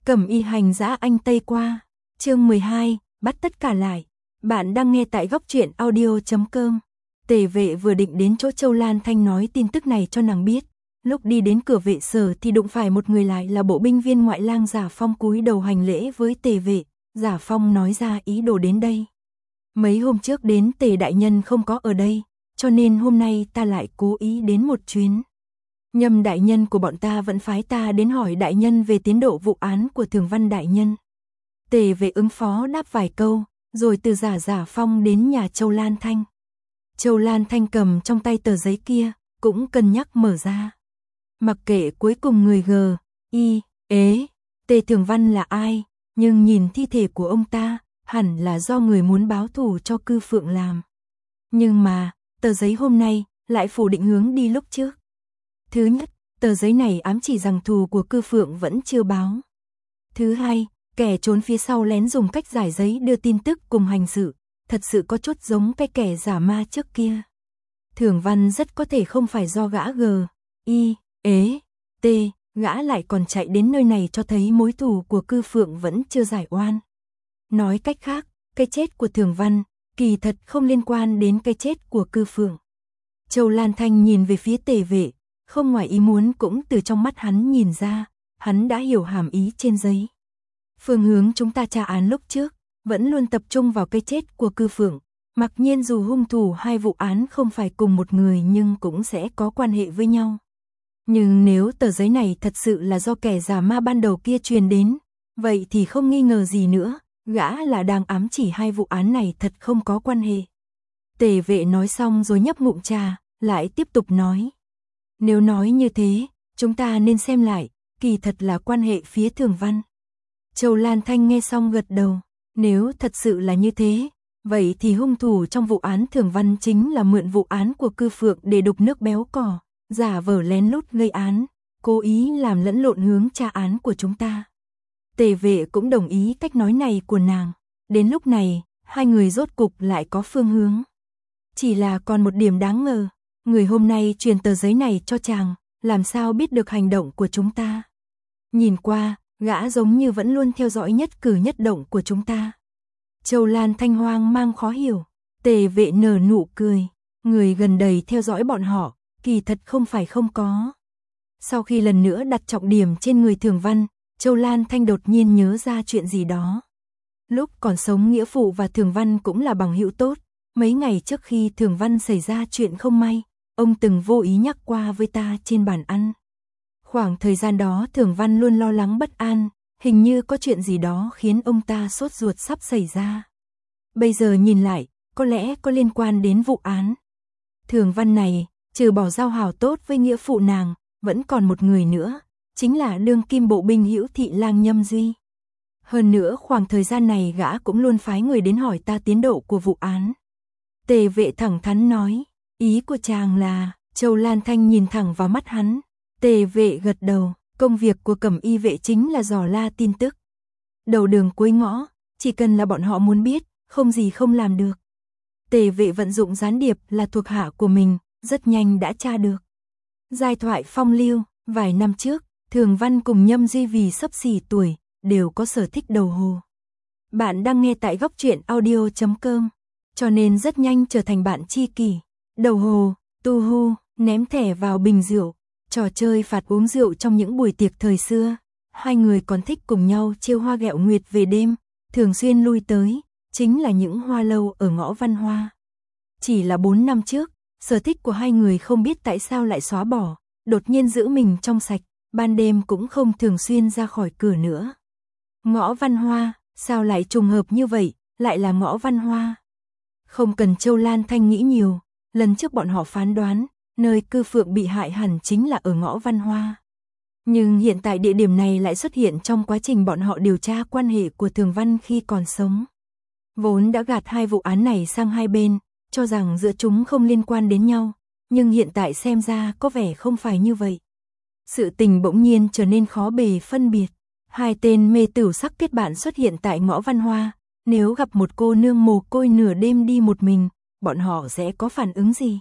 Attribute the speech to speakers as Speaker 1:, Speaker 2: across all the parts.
Speaker 1: Cẩm Y hành dã anh Tây qua. Chương 12, bắt tất cả lại. Bạn đang nghe tại góc truyện audio.com. Tề vệ vừa định đến chỗ Châu Lan Thanh nói tin tức này cho nàng biết. Lúc đi đến cửa vệ sở thì đụng phải một người lại là bộ binh viên ngoại lang Giả Phong cúi đầu hành lễ với Tề vệ. Giả Phong nói ra ý đồ đến đây. Mấy hôm trước đến Tề đại nhân không có ở đây, cho nên hôm nay ta lại cố ý đến một chuyến. Nhâm đại nhân của bọn ta vẫn phái ta đến hỏi đại nhân về tiến độ vụ án của Thường Văn đại nhân. Tề vệ ứng phó đáp vài câu, rồi từ Giả Phong đến nhà Châu Lan Thanh. Châu Lan Thanh cầm trong tay tờ giấy kia, cũng cân nhắc mở ra. Mặc kệ cuối cùng người Tề Thường Văn là ai, nhưng nhìn thi thể của ông ta, hẳn là do người muốn báo thù cho Cư Phượng làm. Nhưng mà, tờ giấy hôm nay lại phủ định hướng đi lúc trước. Thứ nhất, tờ giấy này ám chỉ rằng thù của Cư Phượng vẫn chưa báo. Thứ hai, kẻ trốn phía sau lén dùng cách giải giấy đưa tin tức cùng hành sự, thật sự có chút giống cái kẻ giả ma trước kia. Thường Văn rất có thể không phải do gã gã lại còn chạy đến nơi này cho thấy mối thù của Cư Phượng vẫn chưa giải oan. Nói cách khác, cái chết của Thường Văn kỳ thật không liên quan đến cái chết của Cư Phượng. Châu Lan Thanh nhìn về phía Tề vệ, không ngoài ý muốn cũng từ trong mắt hắn nhìn ra, hắn đã hiểu hàm ý trên giấy. Phương hướng chúng ta tra án lúc trước, vẫn luôn tập trung vào cái chết của Cư Phượng, mặc nhiên dù hung thủ hai vụ án không phải cùng một người nhưng cũng sẽ có quan hệ với nhau. Nhưng nếu tờ giấy này thật sự là do kẻ giả ma ban đầu kia truyền đến, vậy thì không nghi ngờ gì nữa, gã là đang ám chỉ hai vụ án này thật không có quan hệ. Tề vệ nói xong rồi nhấp ngụm trà, lại tiếp tục nói. Nếu nói như thế, chúng ta nên xem lại, kỳ thật là quan hệ phía Thường Văn. Châu Lan Thanh nghe xong gật đầu, nếu thật sự là như thế, vậy thì hung thủ trong vụ án Thường Văn chính là mượn vụ án của Cư Phượng để đục nước béo cỏ, giả vờ lén lút gây án, cố ý làm lẫn lộn hướng tra án của chúng ta. Tề vệ cũng đồng ý cách nói này của nàng, đến lúc này, hai người rốt cục lại có phương hướng. Chỉ là còn một điểm đáng ngờ, người hôm nay truyền tờ giấy này cho chàng, làm sao biết được hành động của chúng ta. Nhìn qua, gã giống như vẫn luôn theo dõi nhất cử nhất động của chúng ta. Châu Lan Thanh hoang mang khó hiểu, Tề vệ nở nụ cười, người gần đây theo dõi bọn họ, kỳ thật không phải không có. Sau khi lần nữa đặt trọng điểm trên người Thường Văn, Châu Lan Thanh đột nhiên nhớ ra chuyện gì đó. Lúc còn sống nghĩa phụ và Thường Văn cũng là bằng hữu tốt, mấy ngày trước khi Thường Văn xảy ra chuyện không may, ông từng vô ý nhắc qua với ta trên bàn ăn. Khoảng thời gian đó Thường Văn luôn lo lắng bất an, hình như có chuyện gì đó khiến ông ta sốt ruột sắp xảy ra. Bây giờ nhìn lại, có lẽ có liên quan đến vụ án. Thường Văn này, trừ bỏ giao hảo tốt với nghĩa phụ nàng, vẫn còn một người nữa, chính là đương kim bộ binh Hữu Thị lang Nhâm Duy. Hơn nữa khoảng thời gian này gã cũng luôn phái người đến hỏi ta tiến độ của vụ án. Tề vệ thẳng thắn nói, ý của chàng là, Châu Lan Thanh nhìn thẳng vào mắt hắn. Tề vệ gật đầu, công việc của Cẩm Y vệ chính là dò la tin tức. Đầu đường cuối ngõ, chỉ cần là bọn họ muốn biết, không gì không làm được. Tề vệ vận dụng gián điệp là thuộc hạ của mình, rất nhanh đã tra được. Giai thoại phong lưu, vài năm trước, Thường Văn cùng Nhâm Duy vì xấp xỉ tuổi, đều có sở thích đầu hồ. Bạn đang nghe tại góc truyện audio.com, cho nên rất nhanh trở thành bạn tri kỷ. Đầu hồ, tu hu, ném thẻ vào bình rượu, trò chơi phạt uống rượu trong những buổi tiệc thời xưa. Hai người còn thích cùng nhau trêu hoa ghẹo nguyệt về đêm, thường xuyên lui tới, chính là những hoa lâu ở ngõ Văn Hoa. Chỉ là 4 năm trước, sở thích của hai người không biết tại sao lại xóa bỏ, đột nhiên giữ mình trong sạch, ban đêm cũng không thường xuyên ra khỏi cửa nữa. Ngõ Văn Hoa, sao lại trùng hợp như vậy, lại là ngõ Văn Hoa. Không cần Châu Lan Thanh nghĩ nhiều, lần trước bọn họ phán đoán, nơi Cư Phượng bị hại hẳn chính là ở ngõ Văn Hoa. Nhưng hiện tại địa điểm này lại xuất hiện trong quá trình bọn họ điều tra quan hệ của Thường Văn khi còn sống. Vốn đã gạt hai vụ án này sang hai bên, cho rằng giữa chúng không liên quan đến nhau, nhưng hiện tại xem ra có vẻ không phải như vậy. Sự tình bỗng nhiên trở nên khó bề phân biệt. Hai tên mê tửu sắc kết bạn xuất hiện tại ngõ Văn Hoa, nếu gặp một cô nương mồ côi nửa đêm đi một mình, bọn họ sẽ có phản ứng gì?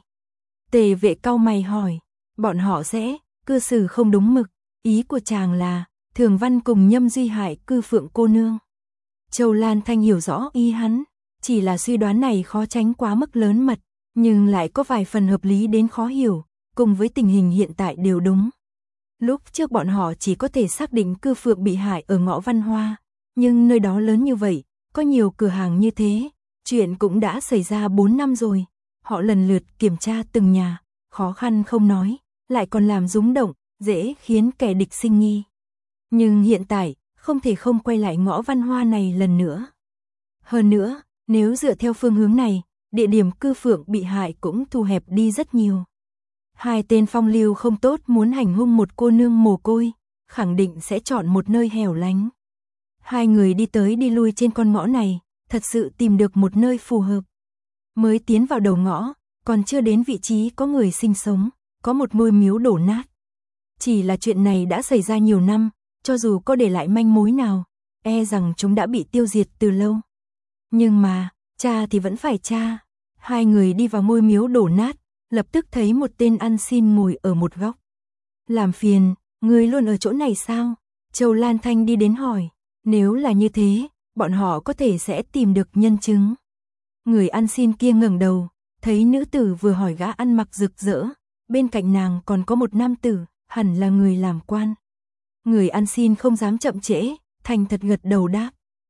Speaker 1: Tề vệ cau mày hỏi, bọn họ sẽ cư xử không đúng mực, ý của chàng là Thường Văn cùng Nhâm Duy hại Cư Phượng cô nương. Châu Lan Thanh hiểu rõ ý hắn, chỉ là suy đoán này khó tránh quá mức lớn mật, nhưng lại có vài phần hợp lý đến khó hiểu, cùng với tình hình hiện tại đều đúng. Lúc trước bọn họ chỉ có thể xác định Cư Phượng bị hại ở ngõ Văn Hoa, nhưng nơi đó lớn như vậy, có nhiều cửa hàng như thế, chuyện cũng đã xảy ra 4 năm rồi. Họ lần lượt kiểm tra từng nhà, khó khăn không nói, lại còn làm rúng động, dễ khiến kẻ địch sinh nghi. Nhưng hiện tại, không thể không quay lại ngõ Văn Hoa này lần nữa. Hơn nữa, nếu dựa theo phương hướng này, địa điểm Cư Phượng bị hại cũng thu hẹp đi rất nhiều. Hai tên phong lưu không tốt muốn hành hung một cô nương mồ côi, khẳng định sẽ chọn một nơi hẻo lánh. Hai người đi tới đi lui trên con ngõ này, thật sự tìm được một nơi phù hợp. Mới tiến vào đầu ngõ, còn chưa đến vị trí có người sinh sống, có một ngôi miếu đổ nát. Chỉ là chuyện này đã xảy ra nhiều năm, cho dù có để lại manh mối nào, e rằng chúng đã bị tiêu diệt từ lâu. Nhưng mà, cha thì vẫn phải cha. Hai người đi vào ngôi miếu đổ nát, lập tức thấy một tên ăn xin ngồi ở một góc. Làm phiền, người luôn ở chỗ này sao? Châu Lan Thanh đi đến hỏi. Nếu là như thế, bọn họ có thể sẽ tìm được nhân chứng. Người ăn xin kia ngẩng đầu, thấy nữ tử vừa hỏi gã ăn mặc rực rỡ, bên cạnh nàng còn có một nam tử, hẳn là người làm quan. Người ăn xin không dám chậm trễ, thành thật gật đầu đáp.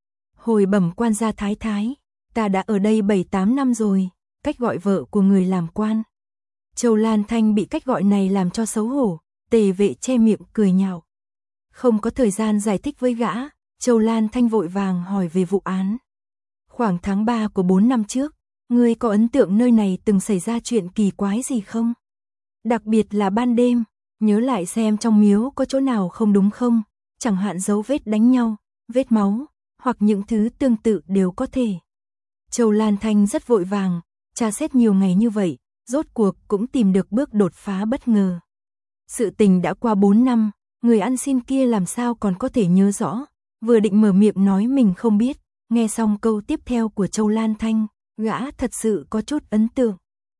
Speaker 1: Hồi bẩm quan gia thái thái, ta đã ở đây 7-8 năm rồi, cách gọi vợ của người làm quan. Châu Lan Thanh bị cách gọi này làm cho xấu hổ, Tề Vệ che miệng cười nhạo. Không có thời gian giải thích với gã, Châu Lan Thanh vội vàng hỏi về vụ án. Khoảng tháng 3 của 4 năm trước, ngươi có ấn tượng nơi này từng xảy ra chuyện kỳ quái gì không? Đặc biệt là ban đêm, nhớ lại xem trong miếu có chỗ nào không đúng không, chẳng hạn dấu vết đánh nhau, vết máu, hoặc những thứ tương tự đều có thể. Châu Lan Thanh rất vội vàng, tra xét nhiều ngày như vậy, rốt cuộc cũng tìm được bước đột phá bất ngờ. Sự tình đã qua 4 năm, người ăn xin kia làm sao còn có thể nhớ rõ, vừa định mở miệng nói mình không biết, nghe xong câu tiếp theo của Châu Lan Thanh, gã thật sự có chút ấn tượng.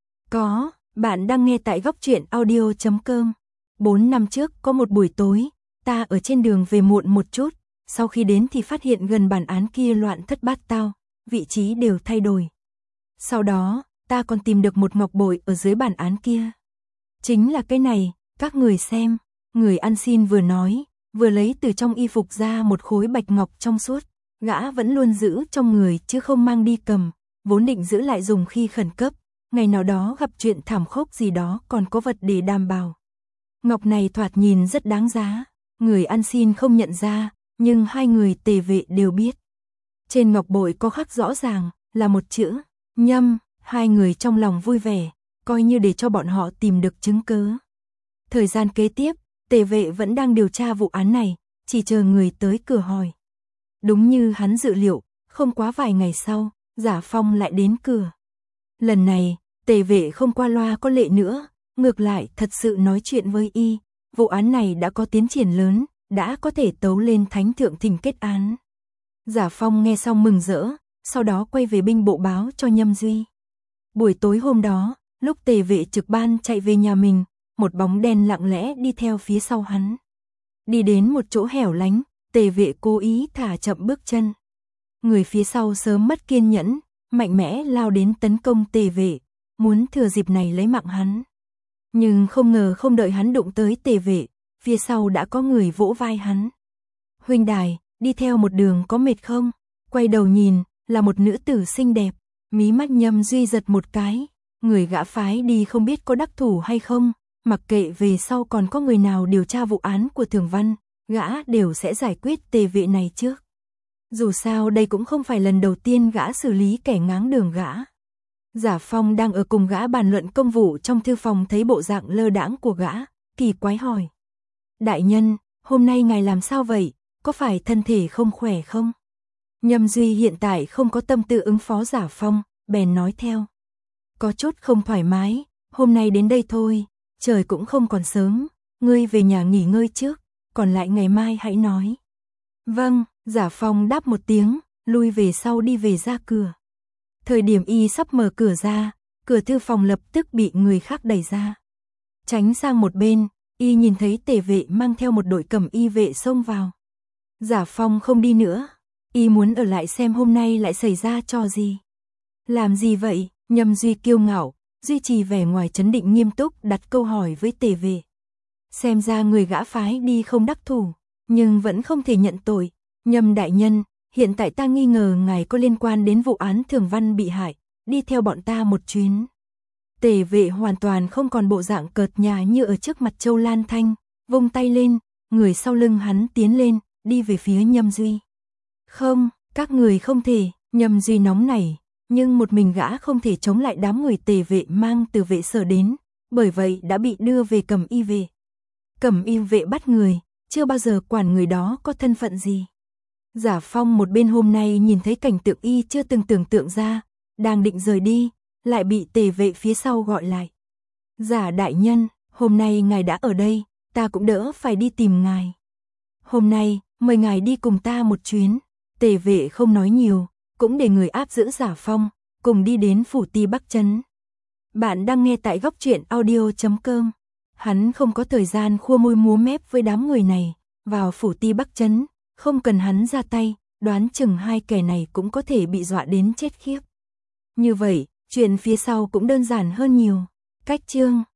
Speaker 1: Có, bạn đang nghe tại góc truyện audio.com. 4 năm trước có một buổi tối, ta ở trên đường về muộn một chút, sau khi đến thì phát hiện gần bản án kia loạn thất bát tao, vị trí đều thay đổi. Sau đó, ta còn tìm được một ngọc bội ở dưới bản án kia. Chính là cái này, các người xem, người ăn xin vừa nói, vừa lấy từ trong y phục ra một khối bạch ngọc trong suốt, gã vẫn luôn giữ trong người chứ không mang đi cầm, vốn định giữ lại dùng khi khẩn cấp, ngày nào đó gặp chuyện thảm khốc gì đó còn có vật để đảm bảo. Ngọc này thoạt nhìn rất đáng giá, người ăn xin không nhận ra, nhưng hai người Tề Vệ đều biết. Trên ngọc bội có khắc rõ ràng, là một chữ, Nhâm, hai người trong lòng vui vẻ, coi như để cho bọn họ tìm được chứng cớ. Thời gian kế tiếp, Tề Vệ vẫn đang điều tra vụ án này, chỉ chờ người tới cửa hỏi. Đúng như hắn dự liệu, không quá vài ngày sau, Giả Phong lại đến cửa. Lần này, Tề Vệ không qua loa có lệ nữa, ngược lại thật sự nói chuyện với y, vụ án này đã có tiến triển lớn, đã có thể tấu lên thánh thượng thỉnh kết án. Giả Phong nghe xong mừng rỡ, sau đó quay về binh bộ báo cho Nhâm Duy. Buổi tối hôm đó, lúc Tề Vệ trực ban chạy về nhà mình, một bóng đen lặng lẽ đi theo phía sau hắn. Đi đến một chỗ hẻo lánh, Tề Vệ cố ý thả chậm bước chân. Người phía sau sớm mất kiên nhẫn, mạnh mẽ lao đến tấn công Tề Vệ, muốn thừa dịp này lấy mạng hắn. Nhưng không ngờ không đợi hắn đụng tới Tề Vệ, phía sau đã có người vỗ vai hắn. Huynh đài, đi theo một đường có mệt không? Quay đầu nhìn, là một nữ tử xinh đẹp, mí mắt Nhâm Duy giật một cái, người gã phái đi không biết có đắc thủ hay không, mặc kệ về sau còn có người nào điều tra vụ án của Thường Văn, gã đều sẽ giải quyết Tề Vệ này trước. Dù sao đây cũng không phải lần đầu tiên gã xử lý kẻ ngáng đường gã. Giả Phong đang ở cùng gã bàn luận công vụ trong thư phòng thấy bộ dạng lơ đãng của gã, kỳ quái hỏi. Đại nhân, hôm nay ngài làm sao vậy, có phải thân thể không khỏe không? Nhâm Duy hiện tại không có tâm tư ứng phó Giả Phong, bèn nói theo. Có chút không thoải mái, hôm nay đến đây thôi, trời cũng không còn sớm, ngươi về nhà nghỉ ngơi trước, còn lại ngày mai hãy nói. Vâng, Giả Phong đáp một tiếng, lui về sau đi về ra cửa. Thời điểm y sắp mở cửa ra, cửa thư phòng lập tức bị người khác đẩy ra. Tránh sang một bên, y nhìn thấy Tề vệ mang theo một đội cẩm y vệ xông vào. Giả Phong không đi nữa, y muốn ở lại xem hôm nay lại xảy ra trò gì. Làm gì vậy? Nhâm Duy kiêu ngạo, duy trì vẻ ngoài trấn định nghiêm túc đặt câu hỏi với Tề vệ. Xem ra người gã phái đi không đắc thủ, nhưng vẫn không thể nhận tội. Nhâm đại nhân, hiện tại ta nghi ngờ ngài có liên quan đến vụ án Thường Văn bị hại, đi theo bọn ta một chuyến. Tề vệ hoàn toàn không còn bộ dạng cợt nhả như ở trước mặt Châu Lan Thanh, vung tay lên, người sau lưng hắn tiến lên, đi về phía Nhâm Duy. Không, các người không thể. Nhâm Duy nóng nảy, nhưng một mình gã không thể chống lại đám người Tề vệ mang từ vệ sở đến, bởi vậy đã bị đưa về cẩm y vệ. Cẩm y vệ bắt người, chưa bao giờ quản người đó có thân phận gì. Giả Phong một bên hôm nay nhìn thấy cảnh tượng y chưa từng tưởng tượng ra, đang định rời đi, lại bị Tề vệ phía sau gọi lại. Giả đại nhân, hôm nay ngài đã ở đây, ta cũng đỡ phải đi tìm ngài. Hôm nay, mời ngài đi cùng ta một chuyến. Tề vệ không nói nhiều, cũng để người áp giữ Giả Phong, cùng đi đến phủ ti Bắc Trấn. Bạn đang nghe tại Góc Truyện Audio.com. Hắn không có thời gian khua môi múa mép với đám người này, vào phủ ti Bắc Trấn, không cần hắn ra tay, đoán chừng hai kẻ này cũng có thể bị dọa đến chết khiếp. Như vậy, chuyện phía sau cũng đơn giản hơn nhiều. Cách chương